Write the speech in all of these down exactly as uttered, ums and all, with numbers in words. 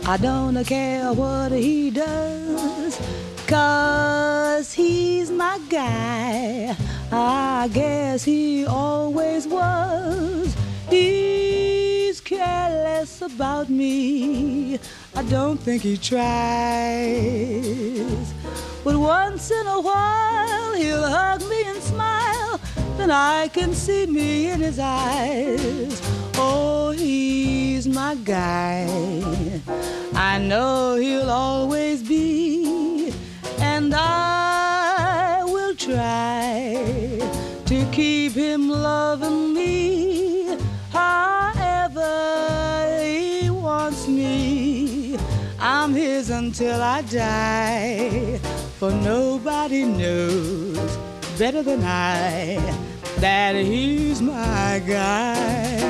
I don't care what he does, 'cause he's my guy. I guess he always was. He's careless about me. I don't think he tries. But once in a while he'll hug me and smile, then I can see me in his eyes. Oh, he's my guy. I know he'll always be, and I will try to keep him loving me however he wants me. I'm his until I die, for nobody knows better than I that he's my guy.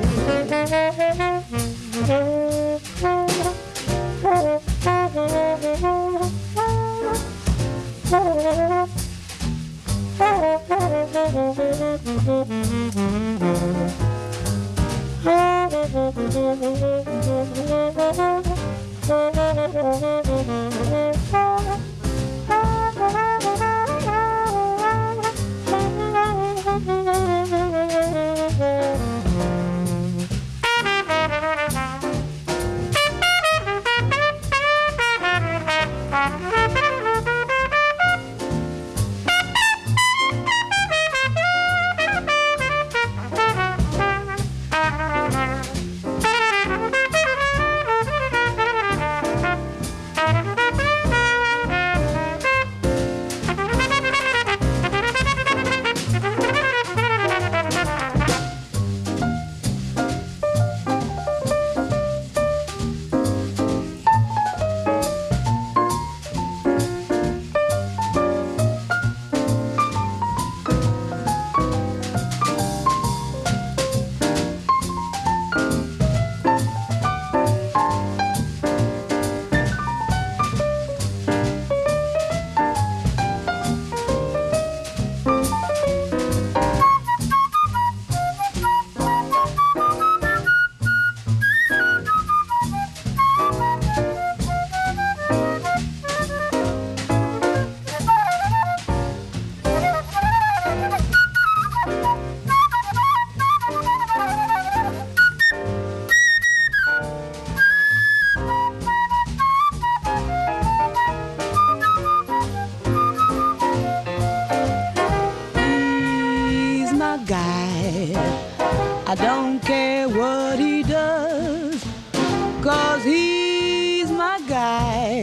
I don't care what he does, 'cause he's my guy.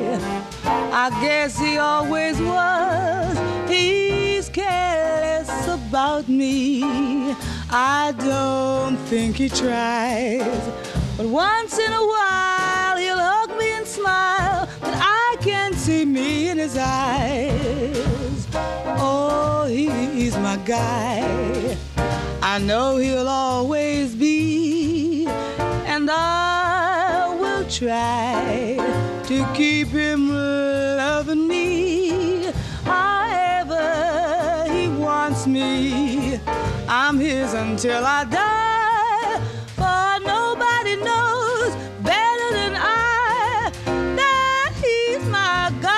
I guess he always was. He's careless about me. I don't think he tries, but once in a while he'll hug me and smile, but I can see me in his eyes. Oh, he's my guy. I know he'll always be, and I will try to keep him loving me however he wants me. I'm his until I die, for nobody knows better than I that he's my God.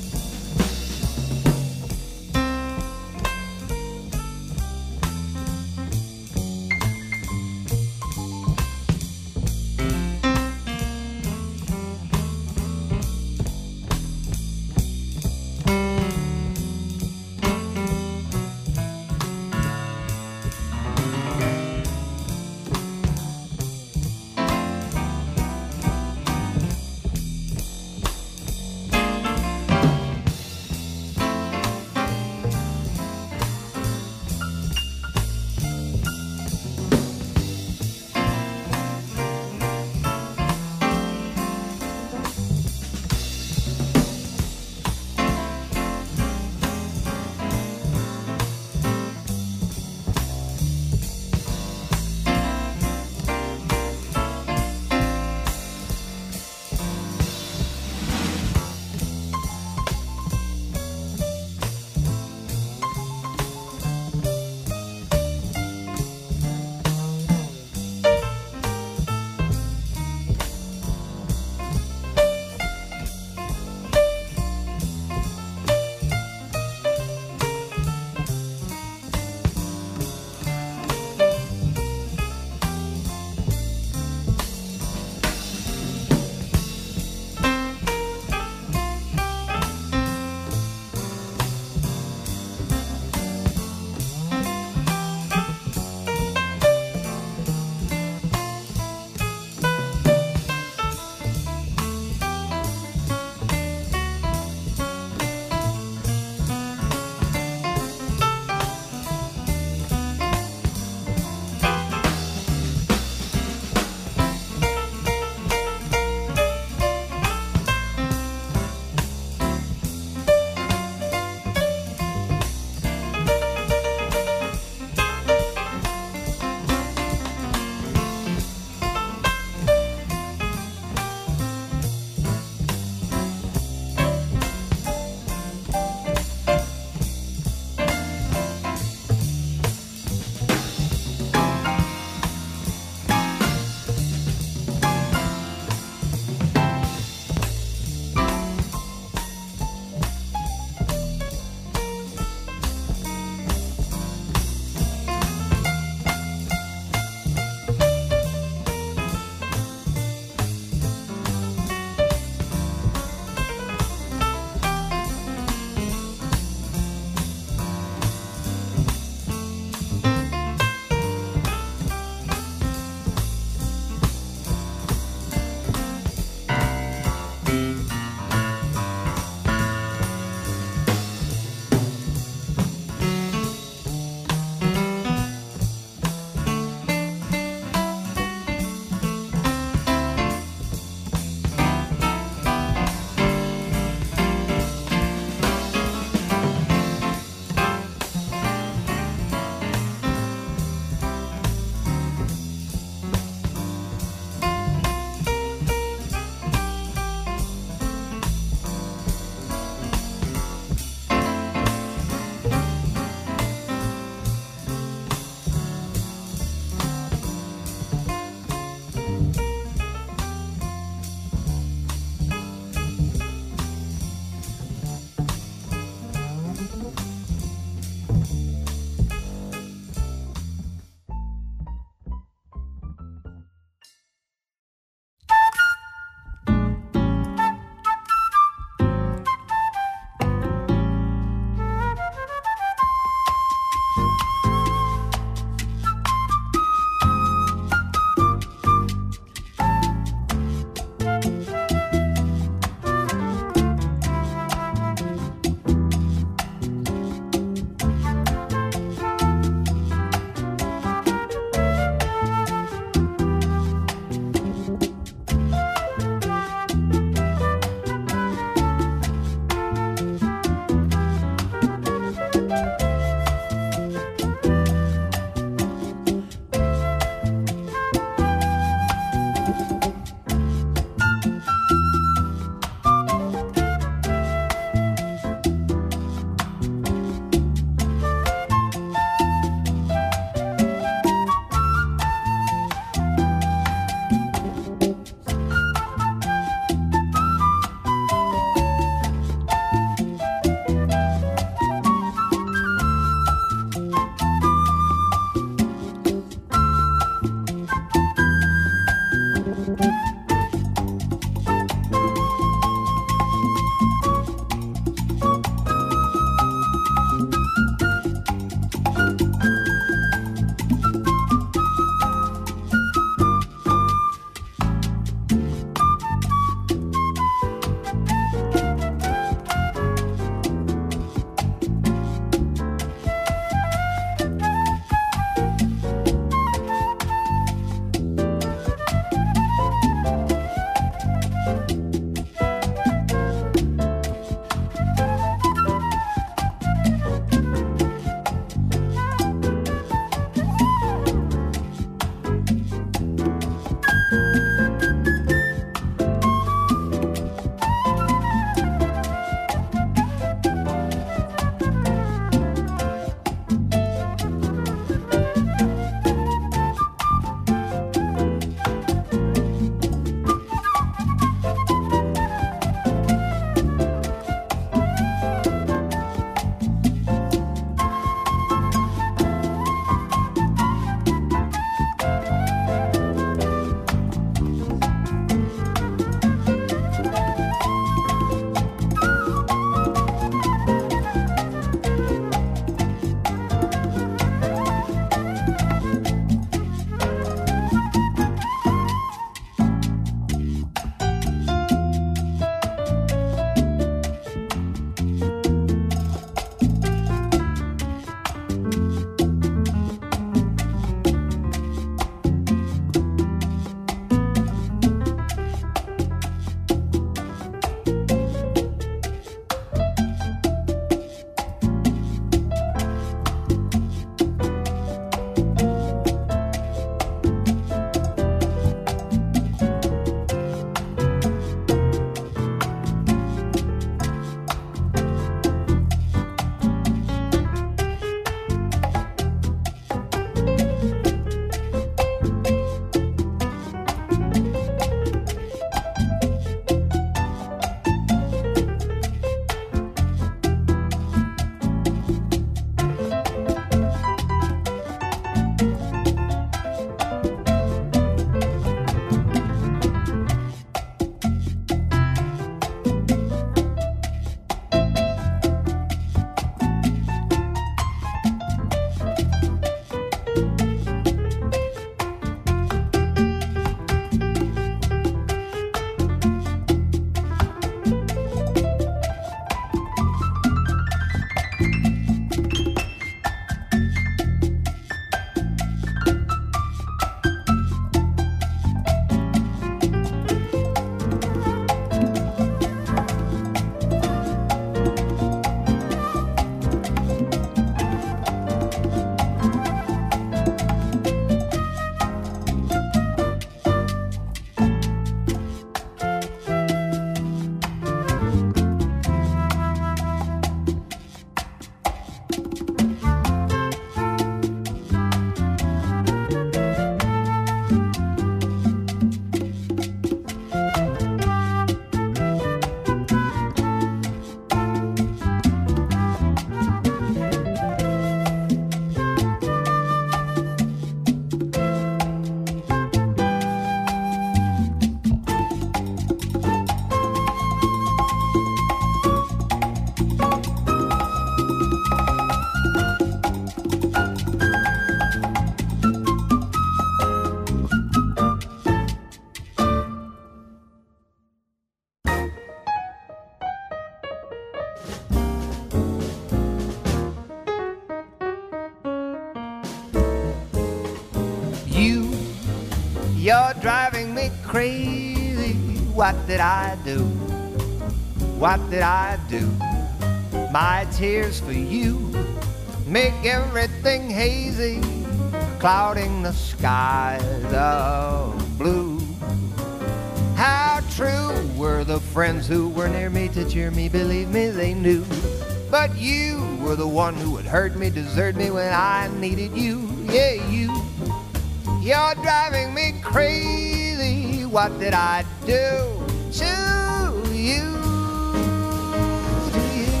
driving me crazy. What did I do? What did I do? My tears for you make everything hazy, clouding the skies of blue. How true were the friends who were near me to cheer me, believe me, they knew. But you were the one who would hurt me, desert me when I needed you. Yeah, you. You're driving me crazy. What did I do to you? To you?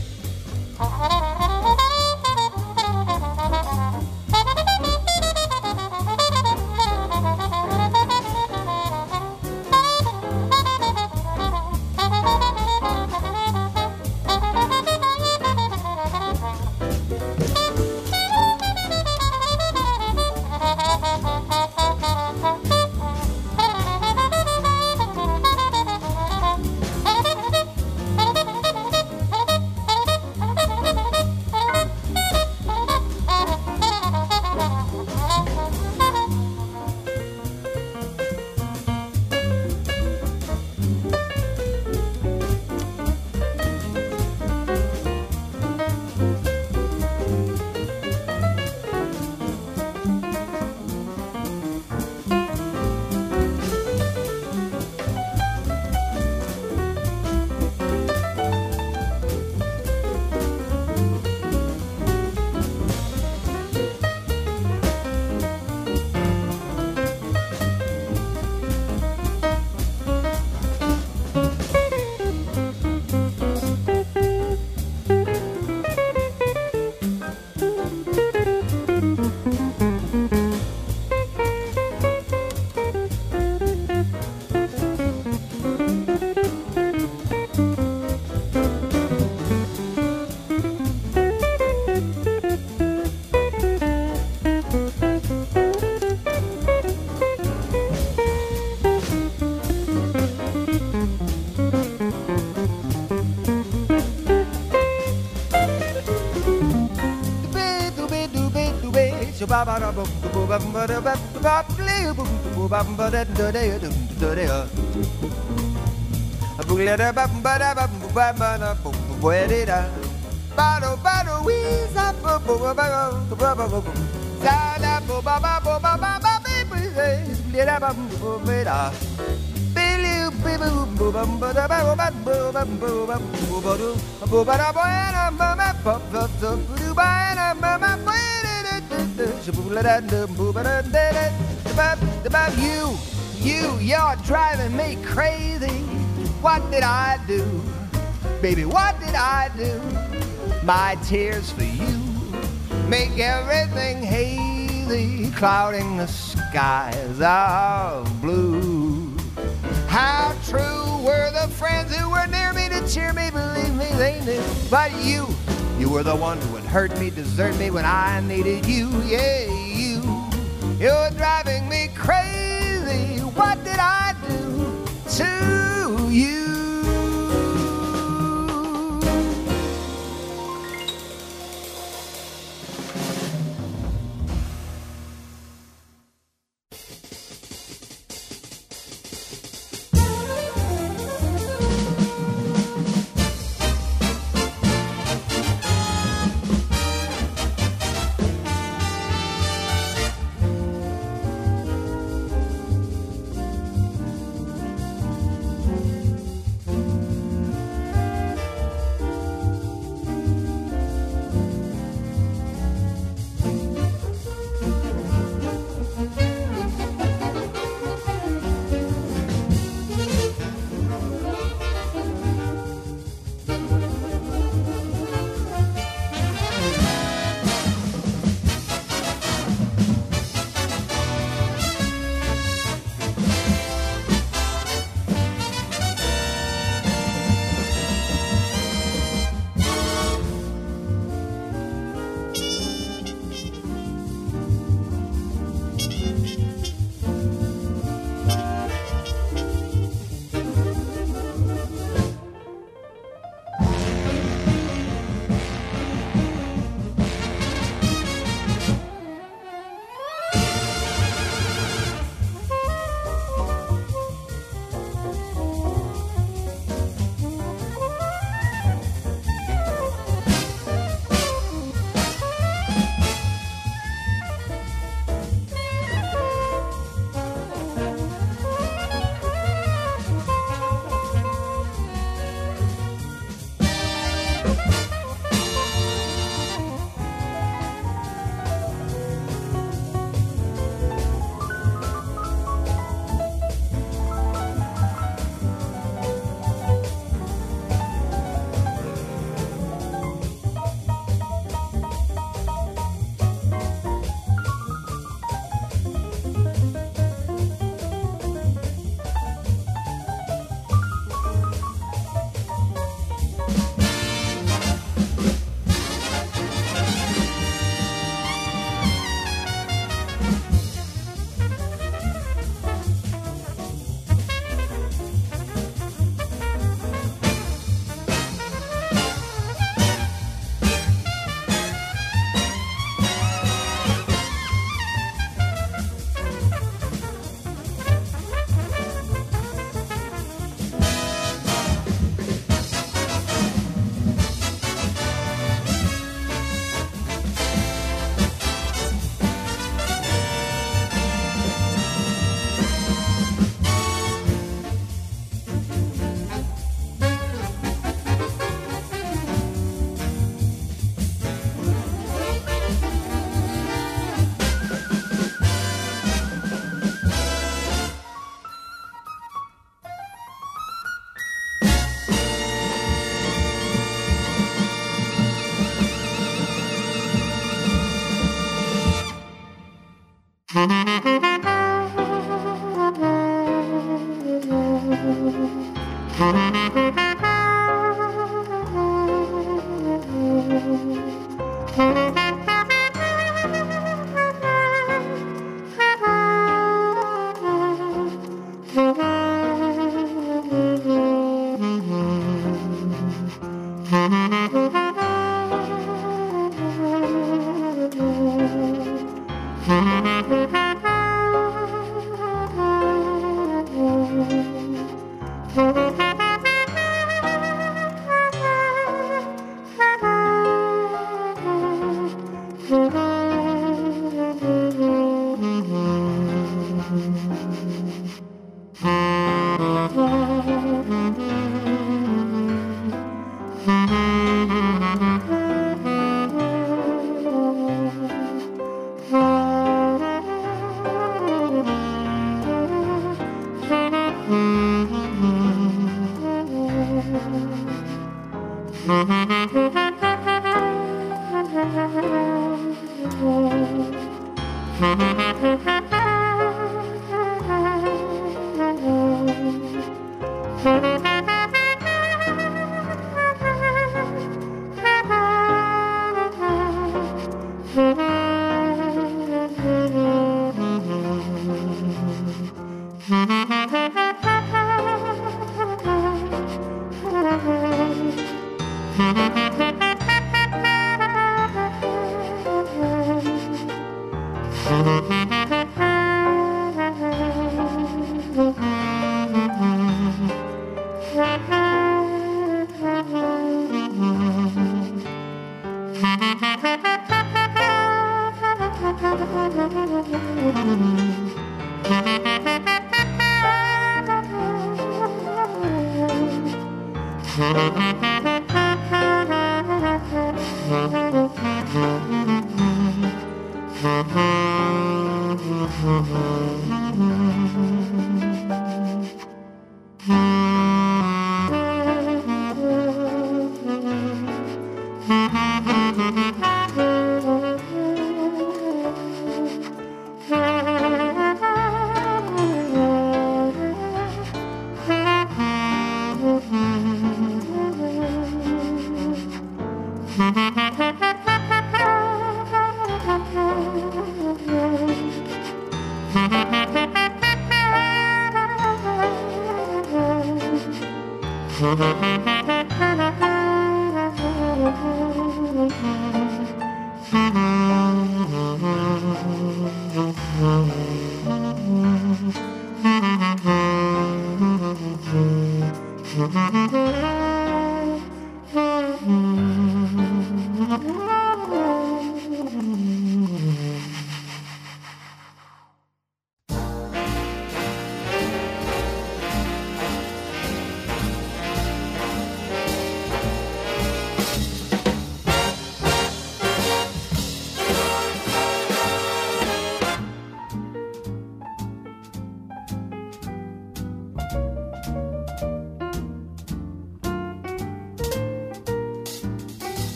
You, you, you're driving me crazy. What did I do? Baby, what did I do? My tears for you make everything hazy, clouding the skies of blue. How true were the friends who were near me to cheer me, believe me, they knew. But you, you were the one who would hurt me, desert me when I needed you. Yeah, you, you're driving me crazy. What did I do to you?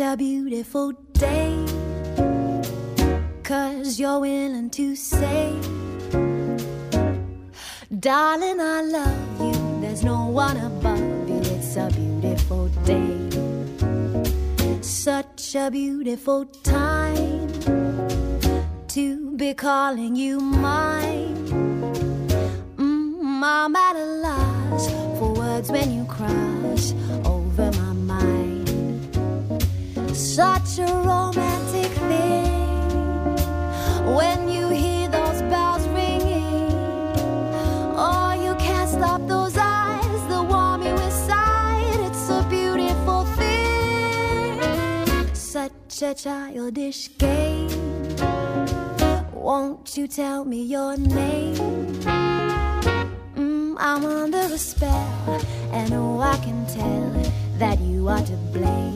a beautiful day, 'cause you're willing to say, darling, I love you, there's no one above you. It's a beautiful day, such a beautiful time to be calling you mine. Mm, I'm at a loss for words when you cross over my mind. Such a romantic thing when you hear those bells ringing. Oh, you can't stop those eyes that warm you inside. It's a beautiful thing, such a childish game. Won't you tell me your name? Mm, I'm under a spell, and oh, I can tell that you are to blame.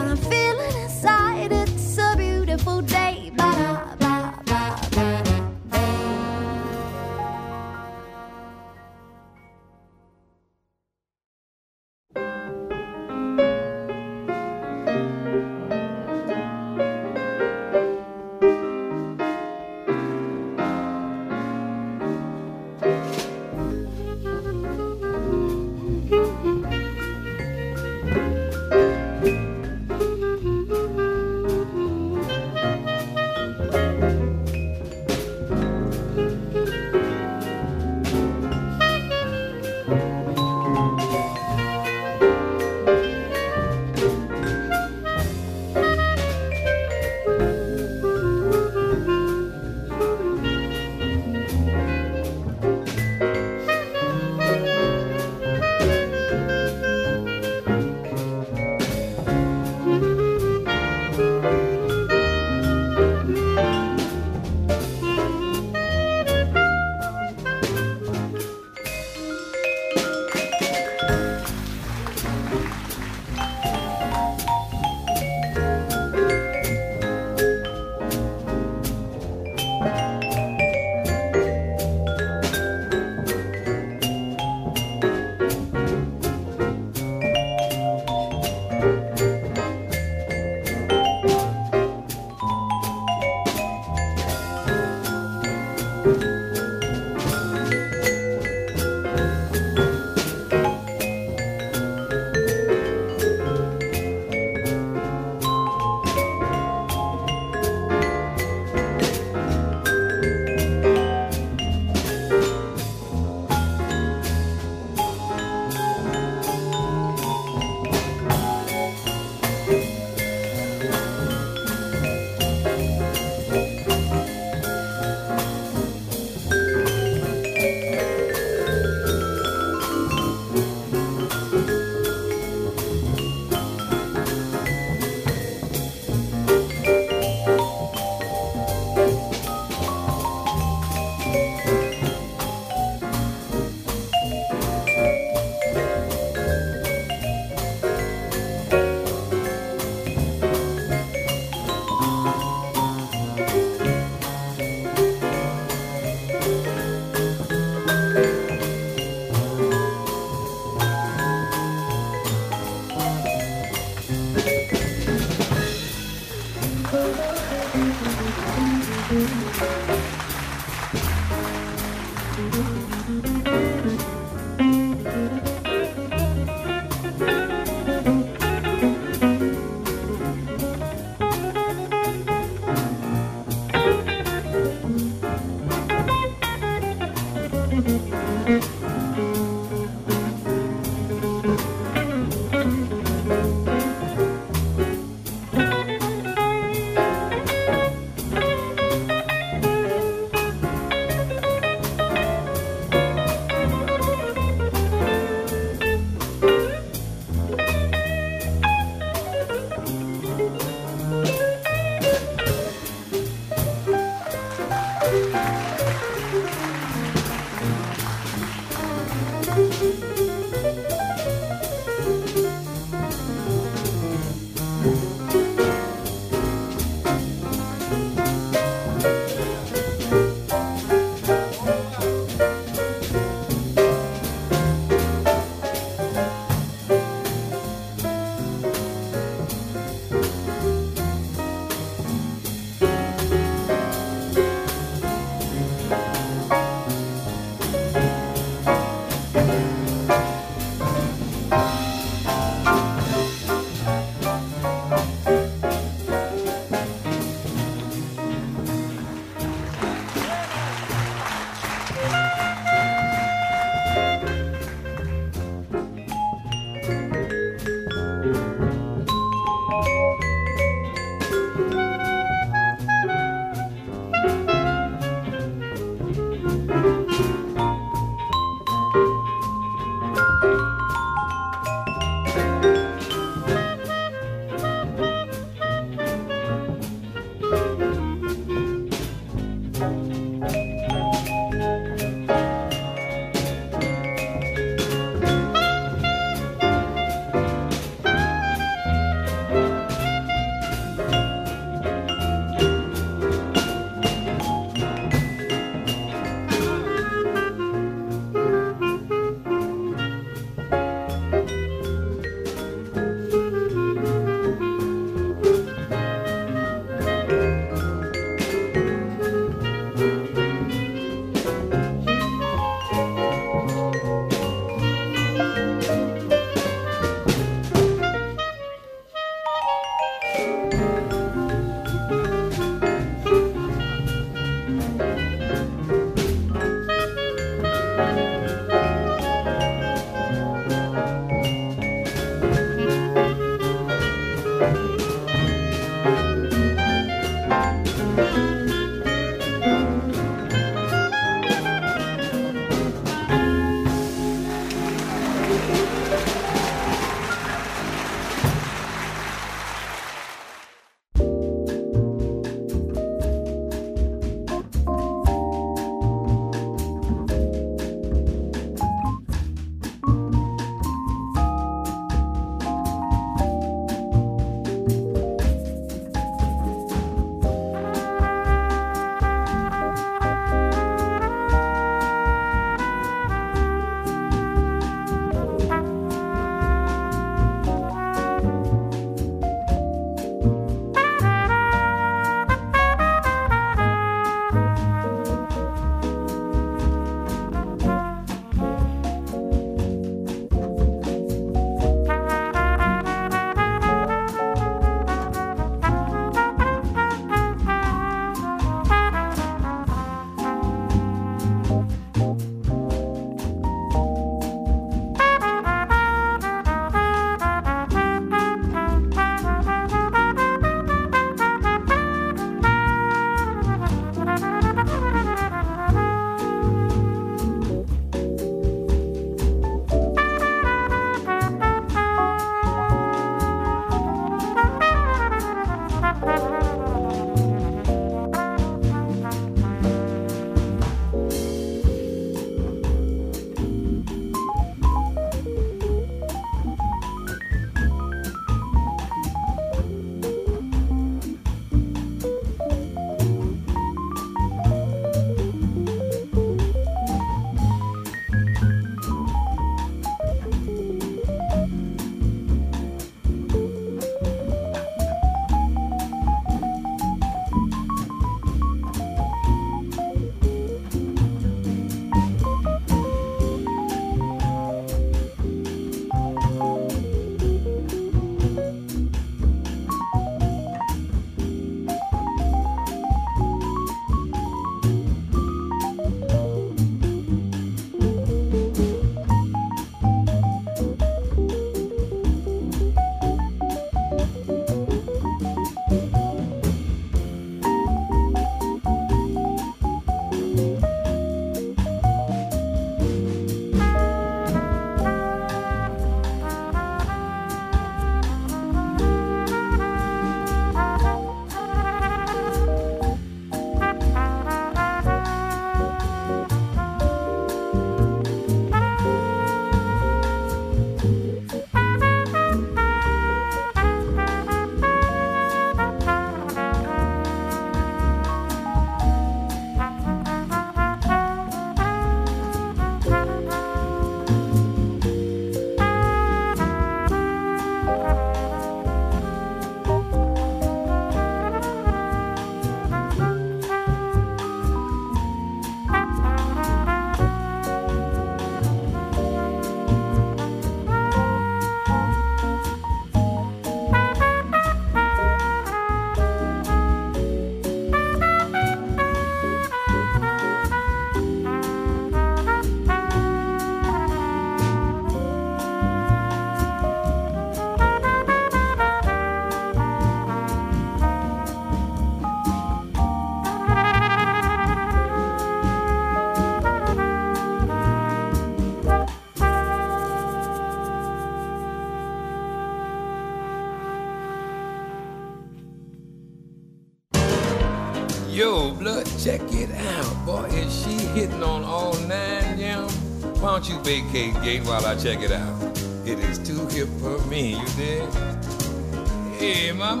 Yo, blood, check it out. Boy, is she hitting on all nine, Jim? Why don't you vacate gate while I check it out? It is too hip for me, you dig? Hey, mama.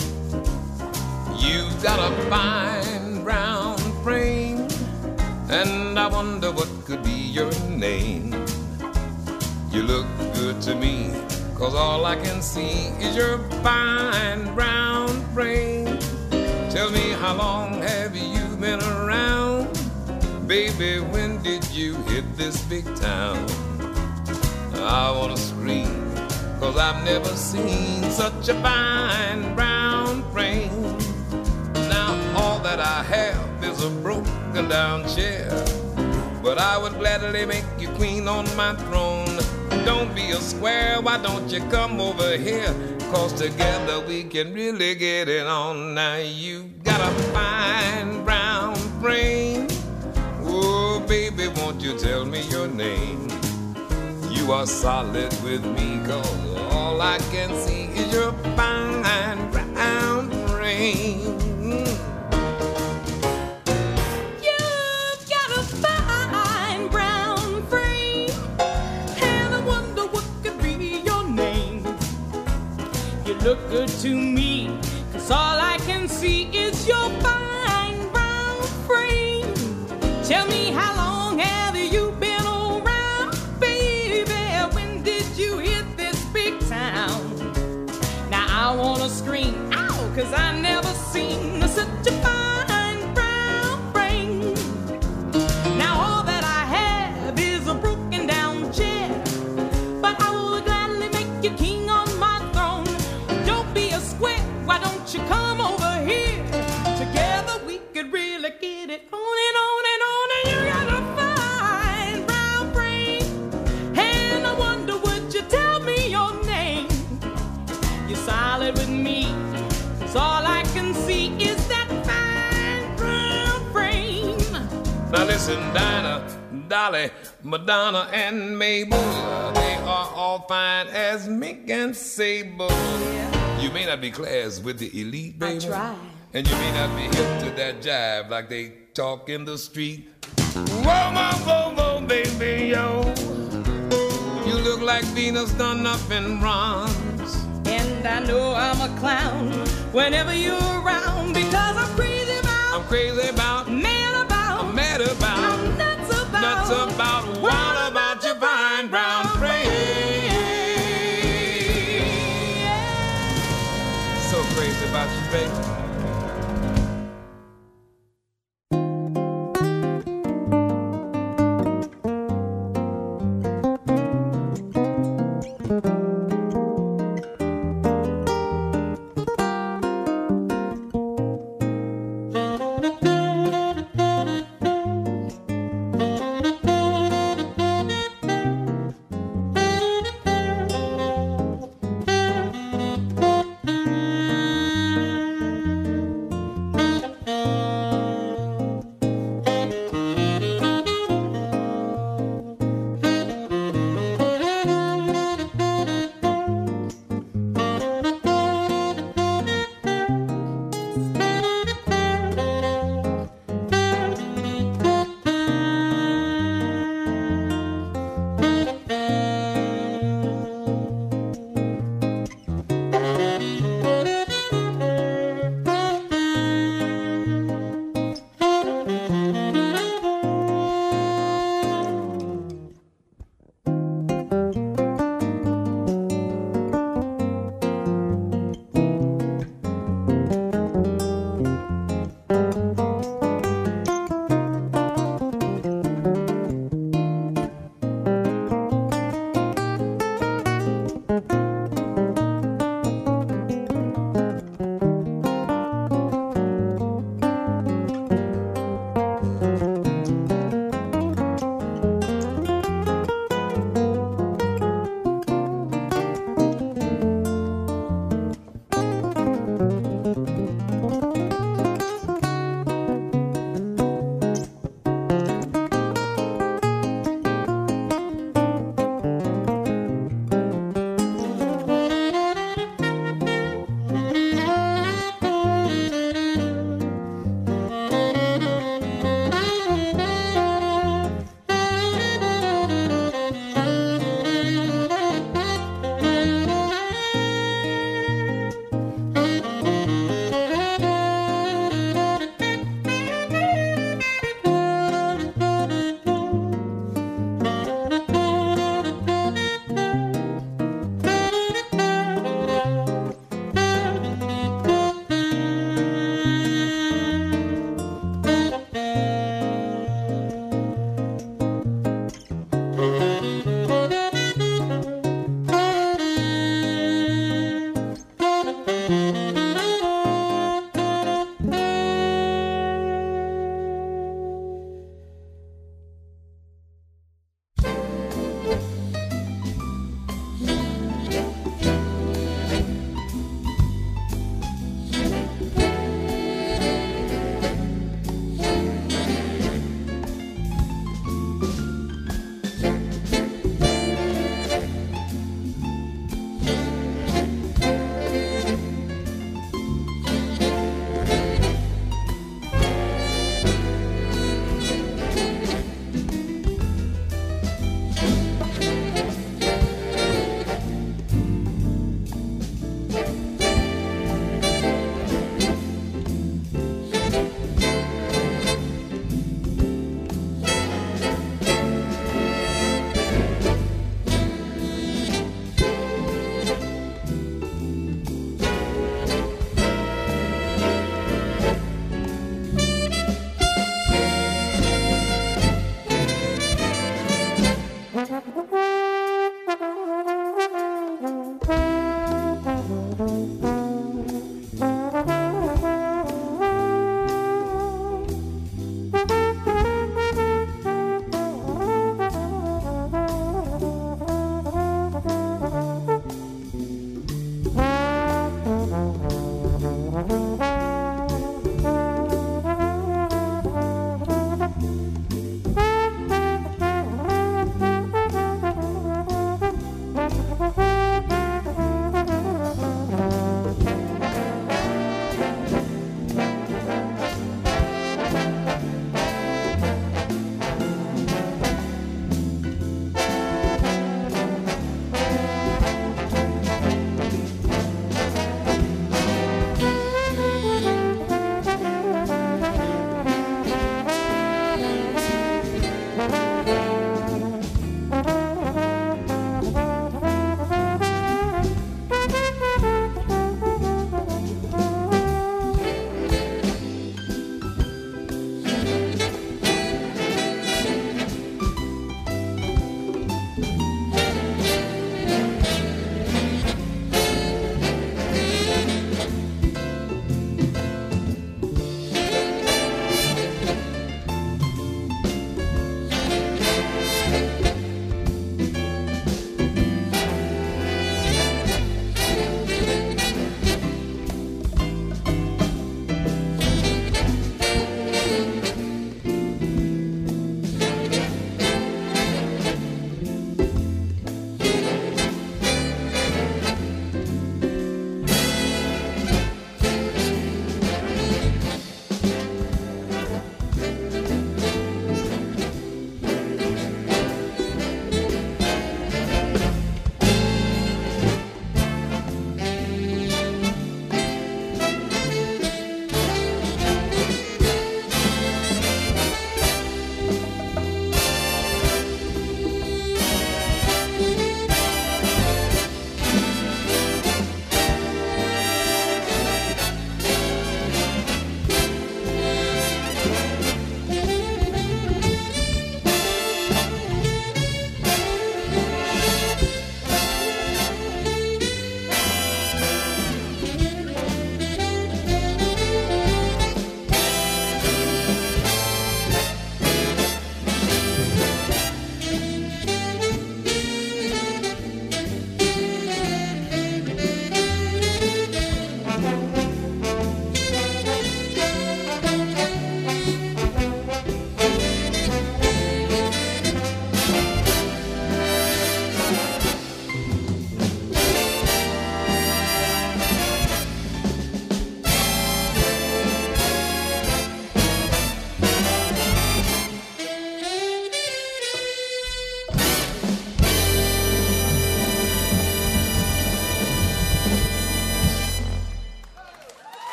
You got a fine brown frame, and I wonder what could be your name. You look good to me, cause all I can see is your fine brown frame. Tell me, how long have you been around? Baby, when did you hit this big town? I wanna scream, cause I've never seen such a fine brown frame. Now all that I have is a broken down chair, but I would gladly make you queen on my throne. Don't be a square, why don't you come over here? Cause together we can really get it on. Now you got a fine brown frame. Oh, baby, won't you tell me your name? You are solid with me, cause all I can see is your fine brown frame. You've got a fine brown frame, and I wonder what could be your name. You look good to me, cause all I can see is your fine brown frame. Tell me, how long have you been around, baby? When did you hit this big town? Now I wanna scream, ow, cause I never seen such a fine brown frame. Now all that I have is a broken down chair, but I will gladly make you king on my throne. Don't be a square, why don't you come over here? Together we could really get it on and on and on. And you got a fine brown frame, and I wonder, would you tell me your name? You're solid with me, cause all I can see is that fine brown frame. Now listen, Dinah, Dolly, Madonna, and Mabel, they are all fine as Mink and Sable. You may not be class with the elite, baby. I try. And you may not be hip to that jive like they talk in the street. Whoa, whoa, whoa, whoa, baby, yo. You look like Venus done up in bronze. And I know I'm a clown whenever you're around, because I'm crazy about, I'm crazy about, mad about, I'm mad about, I'm nuts about, nuts about, what about your fine brown frame? So crazy about you, baby.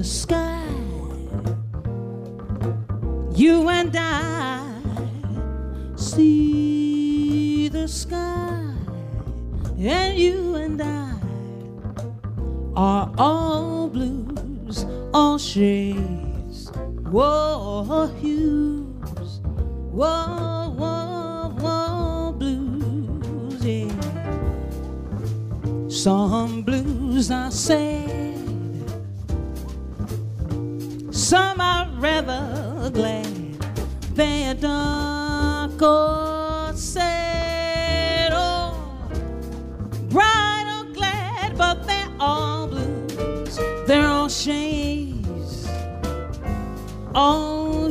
the sky. You and I see the sky, and you and I are all blues, all shades, whoa, hues, whoa, whoa, whoa, blues, yeah. Some blues are sad, some are rather glad, they're dark or sad, or bright or glad, but they're all blues, they're all shades, all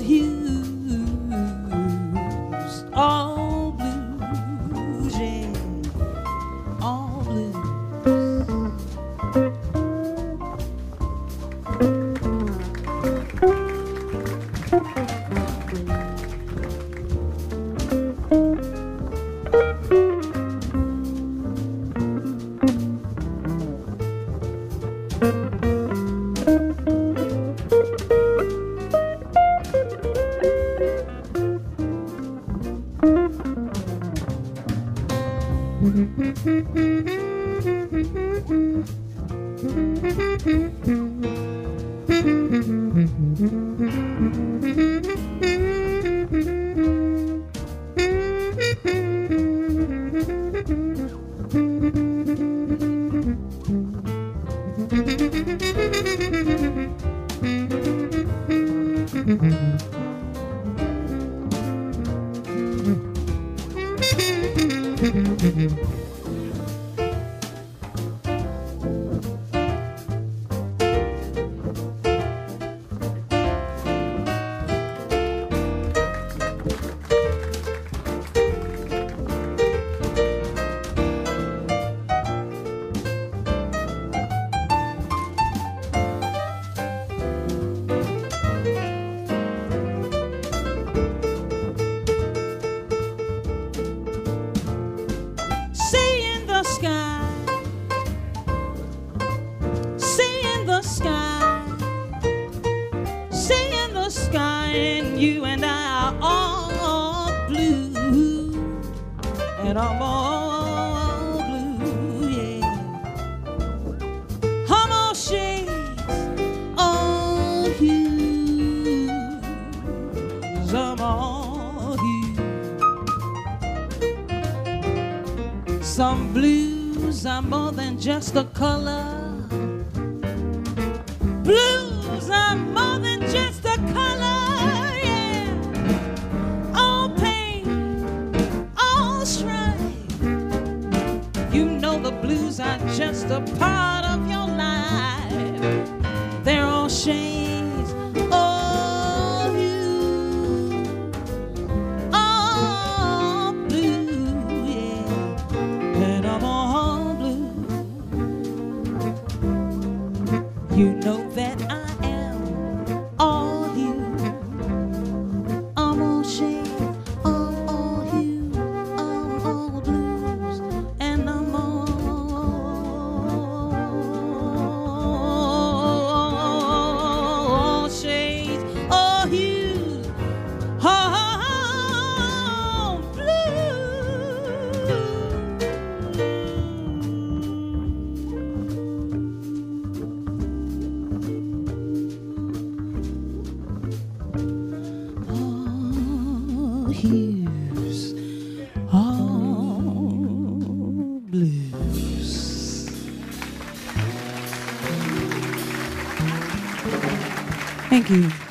hues, all blues, yeah, all blues. You and I are all blue, and I'm all blue, yeah. I'm all shades, all hues, I'm all hues. Some blues are more than just a color. Blues are more than just a color. Blues are just a part of your life. They're all shades, all hues, all blue, yeah. And I'm all blue. You know that I am all hue. I'm all shades. Hues, all blues. Thank you.